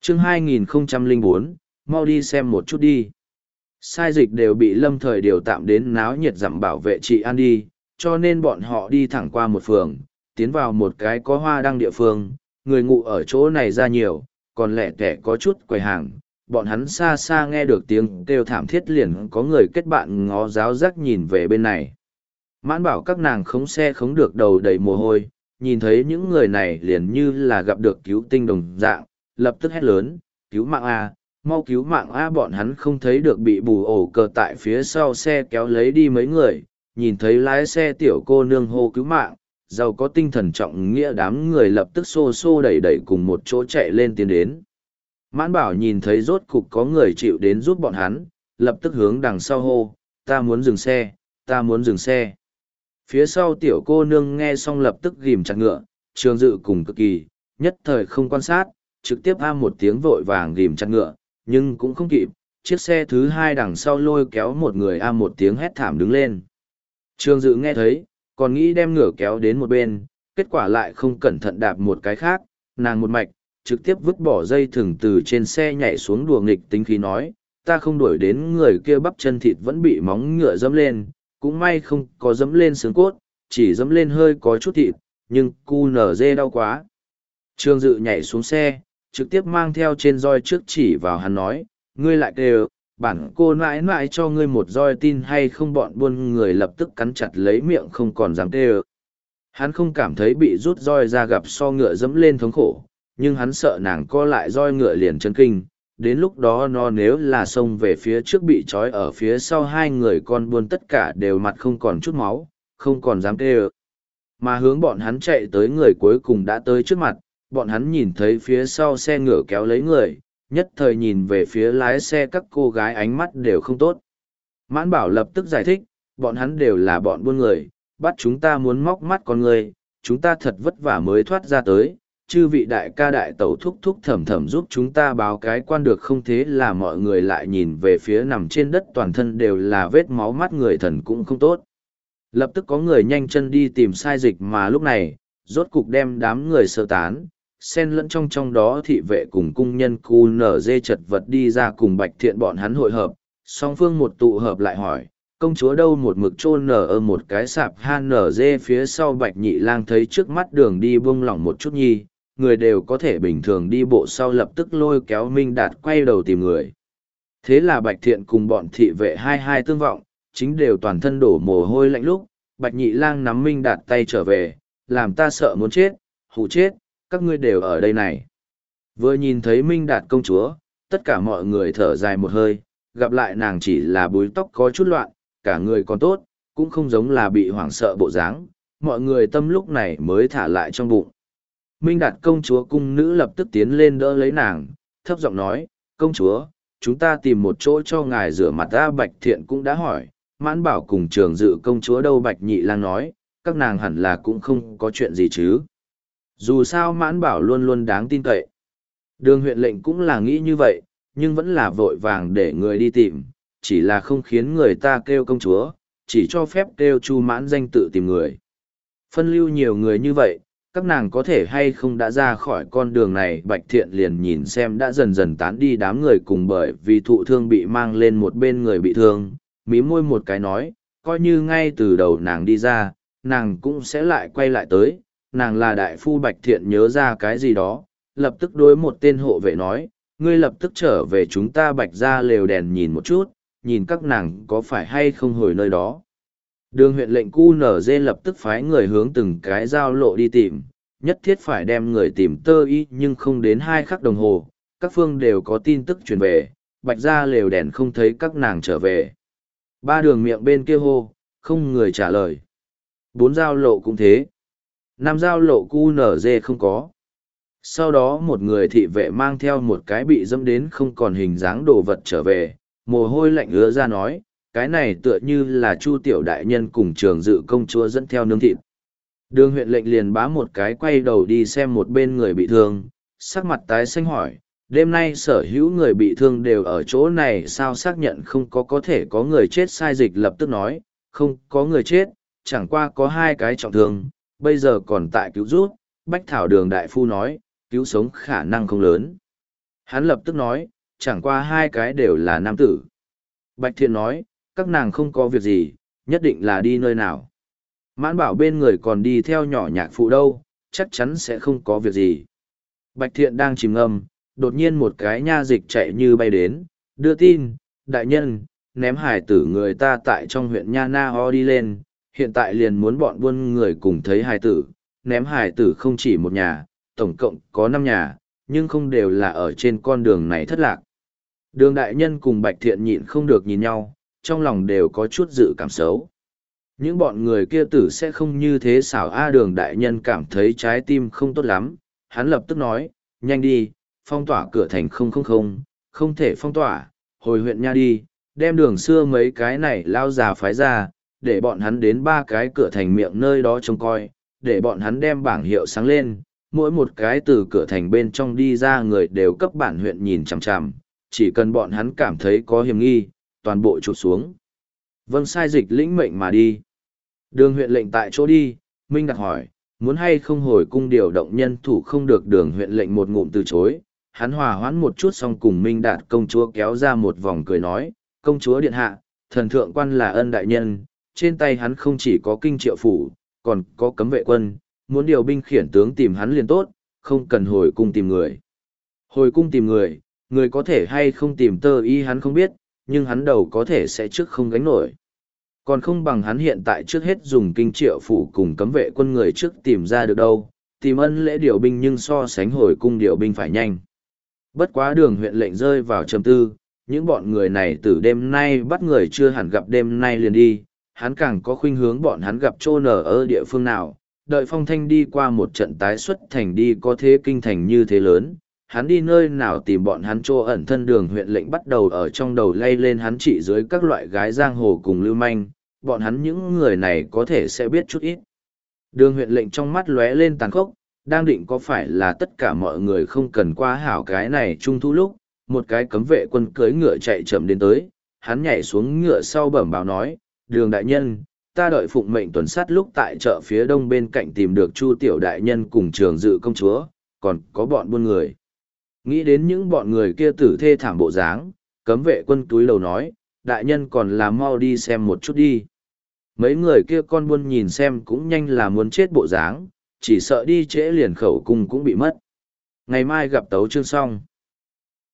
Chương 2004, mau đi xem một chút đi. Sai dịch đều bị lâm thời điều tạm đến náo nhiệt dặm bảo vệ trị an đi, cho nên bọn họ đi thẳng qua một phường, tiến vào một cái có hoa đăng địa phương, người ngụ ở chỗ này ra nhiều, còn lẻ tẻ có chút quầy hàng. Bọn hắn xa xa nghe được tiếng kêu thảm thiết liền có người kết bạn ngó giáo giác nhìn về bên này. Mãn bảo các nàng khống xe khống được đầu đầy mồ hôi, nhìn thấy những người này liền như là gặp được cứu tinh đồng dạng, lập tức hét lớn, cứu mạng A, mau cứu mạng A. Bọn hắn không thấy được bị bù ổ cờ tại phía sau xe kéo lấy đi mấy người, nhìn thấy lái xe tiểu cô nương hô cứu mạng, giàu có tinh thần trọng nghĩa đám người lập tức xô xô đẩy đẩy cùng một chỗ chạy lên tiến đến. Mãn bảo nhìn thấy rốt cục có người chịu đến giúp bọn hắn, lập tức hướng đằng sau hô, ta muốn dừng xe, ta muốn dừng xe. Phía sau tiểu cô nương nghe xong lập tức ghim chặt ngựa, Trường Dự cùng cực kỳ, nhất thời không quan sát, trực tiếp một tiếng vội vàng ghim chặt ngựa, nhưng cũng không kịp, chiếc xe thứ hai đằng sau lôi kéo một người một tiếng hét thảm đứng lên. Trường Dự nghe thấy, còn nghĩ đem ngựa kéo đến một bên, kết quả lại không cẩn thận đạp một cái khác, nàng một mạch, trực tiếp vứt bỏ dây thừng từ trên xe nhảy xuống đùa nghịch tính khí nói, ta không đuổi đến người kia bắp chân thịt vẫn bị móng ngựa dẫm lên, cũng may không có dẫm lên xương cốt, chỉ dẫm lên hơi có chút thịt, nhưng cu nở dê đau quá. Trương Dự nhảy xuống xe, trực tiếp mang theo trên roi trước chỉ vào hắn nói, ngươi lại kêu, bản cô mãi mãi cho ngươi một roi tin hay không. Bọn buôn người lập tức cắn chặt lấy miệng không còn dám kêu. Hắn không cảm thấy bị rút roi ra gặp so ngựa dẫm lên thống khổ, nhưng hắn sợ nàng co lại roi ngựa liền chân kinh. Đến lúc đó nó nếu là xông về phía trước bị trói ở phía sau hai người con buôn tất cả đều mặt không còn chút máu, không còn dám kêu. Mà hướng bọn hắn chạy tới người cuối cùng đã tới trước mặt, bọn hắn nhìn thấy phía sau xe ngựa kéo lấy người, nhất thời nhìn về phía lái xe các cô gái ánh mắt đều không tốt. Mãn Bảo lập tức giải thích, bọn hắn đều là bọn buôn người, bắt chúng ta muốn móc mắt con người, chúng ta thật vất vả mới thoát ra tới, chư vị đại ca đại tẩu thúc thúc thầm thầm giúp chúng ta báo cái quan được không. Thế là mọi người lại nhìn về phía nằm trên đất toàn thân đều là vết máu mắt người thần cũng không tốt. Lập tức có người nhanh chân đi tìm sai dịch mà lúc này, rốt cục đem đám người sơ tán, xen lẫn trong đó thị vệ cùng cung nhân cu nở dê chật vật đi ra cùng Bạch Thiện bọn hắn hội hợp, song phương một tụ hợp lại hỏi, công chúa đâu. Một mực chôn nở ở một cái sạp han nở dê phía sau. Bạch Nhị Lang thấy trước mắt đường đi buông lỏng một chút nhi, người đều có thể bình thường đi bộ sau lập tức lôi kéo Minh Đạt quay đầu tìm người. Thế là Bạch Thiện cùng bọn thị vệ hai tương vọng, chính đều toàn thân đổ mồ hôi lạnh lúc, Bạch Nhị Lang nắm Minh Đạt tay trở về, làm ta sợ muốn chết, hù chết, các ngươi đều ở đây này. Vừa nhìn thấy Minh Đạt công chúa, tất cả mọi người thở dài một hơi, gặp lại nàng chỉ là búi tóc có chút loạn, cả người còn tốt, cũng không giống là bị hoảng sợ bộ dáng, mọi người tâm lúc này mới thả lại trong bụng. Minh Đạt công chúa cung nữ lập tức tiến lên đỡ lấy nàng, thấp giọng nói, công chúa, chúng ta tìm một chỗ cho ngài rửa mặt. Bạch Thiện cũng đã hỏi, Mãn Bảo cùng Trường Dự công chúa đâu. Bạch Nhị Lang nói, các nàng hẳn là cũng không có chuyện gì chứ. Dù sao Mãn Bảo luôn luôn đáng tin cậy. Đường huyện lệnh cũng là nghĩ như vậy, nhưng vẫn là vội vàng để người đi tìm, chỉ là không khiến người ta kêu công chúa, chỉ cho phép kêu Chu Mãn danh tự tìm người. Phân lưu nhiều người như vậy, các nàng có thể hay không đã ra khỏi con đường này. Bạch Thiện liền nhìn xem đã dần dần tán đi đám người cùng bởi vì thụ thương bị mang lên một bên người bị thương, mím môi một cái nói, coi như ngay từ đầu nàng đi ra, nàng cũng sẽ lại quay lại tới. Nàng là đại phu. Bạch Thiện nhớ ra cái gì đó, lập tức đối một tên hộ vệ nói, ngươi lập tức trở về chúng ta Bạch ra lều đèn nhìn một chút, nhìn các nàng có phải hay không hồi nơi đó. Đường huyện lệnh QNZ lập tức phái người hướng từng cái giao lộ đi tìm, nhất thiết phải đem người tìm tơ y, nhưng không đến 2 khắc đồng hồ, các phương đều có tin tức truyền về, Bạch ra lều đèn không thấy các nàng trở về. 3 đường miệng bên kia hô, không người trả lời. 4 giao lộ cũng thế. 5 giao lộ QNZ không có. Sau đó một người thị vệ mang theo một cái bị dẫm đến không còn hình dáng đồ vật trở về, mồ hôi lạnh ứa ra nói, cái này tựa như là Chu tiểu đại nhân cùng Trường Dự công chúa dẫn theo nướng thịt. Đường huyện lệnh liền bá một cái quay đầu đi xem một bên người bị thương, sắc mặt tái xanh hỏi, đêm nay sở hữu người bị thương đều ở chỗ này sao? Xác nhận không có thể có người chết. Sai dịch lập tức nói, không có người chết, chẳng qua có 2 cái trọng thương, bây giờ còn tại cứu rút. Bách Thảo Đường đại phu nói, cứu sống khả năng không lớn. Hắn lập tức nói, chẳng qua hai cái đều là nam tử. Bạch Thiện nói, các nàng không có việc gì, nhất định là đi nơi nào. Mãn bảo bên người còn đi theo nhỏ nhạc phụ đâu, chắc chắn sẽ không có việc gì. Bạch Thiện đang chìm ngâm, đột nhiên một cái nha dịch chạy như bay đến, đưa tin, đại nhân, ném hải tử người ta tại trong huyện Nha Na Ho đi lên, hiện tại liền muốn bọn buôn người cùng thấy hải tử, ném hải tử không chỉ một nhà, tổng cộng có 5 nhà, nhưng không đều là ở trên con đường này thất lạc. Đường đại nhân cùng Bạch Thiện nhịn không được nhìn nhau, trong lòng đều có chút dự cảm xấu. Những bọn người kia tử sẽ không như thế xảo đường đại nhân cảm thấy trái tim không tốt lắm, hắn lập tức nói, nhanh đi, phong tỏa cửa thành 000, không thể phong tỏa, hồi huyện Nha đi, đem đường xưa mấy cái này lao già phái ra, để bọn hắn đến 3 cái cửa thành miệng nơi đó trông coi, để bọn hắn đem bảng hiệu sáng lên, mỗi một cái từ cửa thành bên trong đi ra người đều cấp bản huyện nhìn chằm chằm, chỉ cần bọn hắn cảm thấy có hiểm nghi, toàn bộ chụp xuống. Vâng, sai dịch lĩnh mệnh mà đi. Đường huyện lệnh tại chỗ đi, Minh Đạt hỏi, muốn hay không hồi cung điều động nhân thủ, không được. Đường huyện lệnh một ngụm từ chối, hắn hòa hoãn một chút xong cùng Minh Đạt công chúa kéo ra một vòng cười nói, công chúa điện hạ, thần thượng quan là ân đại nhân, trên tay hắn không chỉ có kinh triệu phủ, còn có cấm vệ quân, muốn điều binh khiển tướng tìm hắn liền tốt, không cần hồi cung tìm người. Hồi cung tìm người, người có thể hay không tìm tơ y hắn không biết, nhưng hắn đầu có thể sẽ trước không gánh nổi. Còn không bằng hắn hiện tại trước hết dùng kinh triệu phủ cùng cấm vệ quân người trước tìm ra được đâu, tìm ân lễ điều binh nhưng so sánh hồi cung điều binh phải nhanh. Bất quá đường huyện lệnh rơi vào trầm tư, những bọn người này từ đêm nay bắt người chưa hẳn gặp đêm nay liền đi, hắn càng có khuynh hướng bọn hắn gặp trô nở ở địa phương nào, đợi phong thanh đi qua một trận tái xuất thành đi có thế kinh thành như thế lớn, hắn đi nơi nào tìm bọn hắn trô ẩn thân. Đường huyện lệnh bắt đầu ở trong đầu lay lên hắn trị dưới các loại gái giang hồ cùng lưu manh, bọn hắn những người này có thể sẽ biết chút ít. Đường huyện lệnh trong mắt lóe lên tàn khốc, đang định có phải là tất cả mọi người không cần qua hảo cái này trung thu lúc, một cái cấm vệ quân cưỡi ngựa chạy chậm đến tới, hắn nhảy xuống ngựa sau bẩm báo nói, đường đại nhân, ta đợi phụng mệnh tuần sát lúc tại chợ phía đông bên cạnh tìm được Chu tiểu đại nhân cùng Trường Dự công chúa, còn có bọn buôn người. Nghĩ đến những bọn người kia tử thê thảm bộ dáng, cấm vệ quân túi lầu nói, đại nhân còn là mau đi xem một chút đi. Mấy người kia con buôn nhìn xem cũng nhanh là muốn chết bộ dáng, chỉ sợ đi trễ liền khẩu cung cũng bị mất. Ngày mai gặp tấu chương xong.